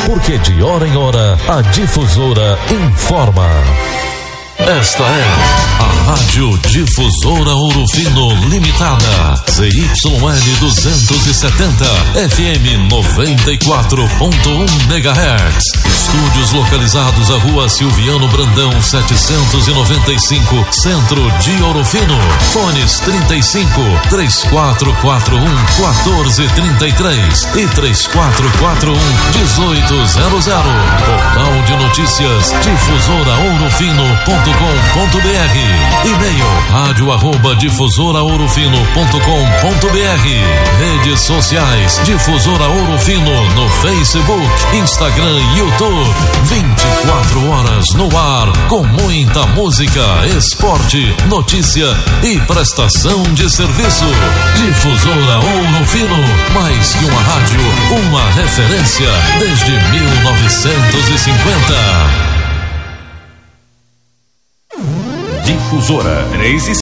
porque de hora em hora a Difusora informa. Esta é a Rádio Difusora Ouro Fino Limitada, ZYL 270, FM 94.1 MHz. Estúdios localizados à Rua Silviano Brandão 795, Centro de Ouro Fino. Fones 35 3441 1433 e 3441 1800. Portal de notícias difusoraourofino.com.br. E-mail radio@difusoraourofino.com.br. Redes sociais Difusora Ouro Fino no Facebook, Instagram e YouTube. 24 horas no ar com muita música, esporte, notícia e prestação de serviço. Difusora Ouro Fino, mais que uma rádio, uma referência desde 1950. Difusora 3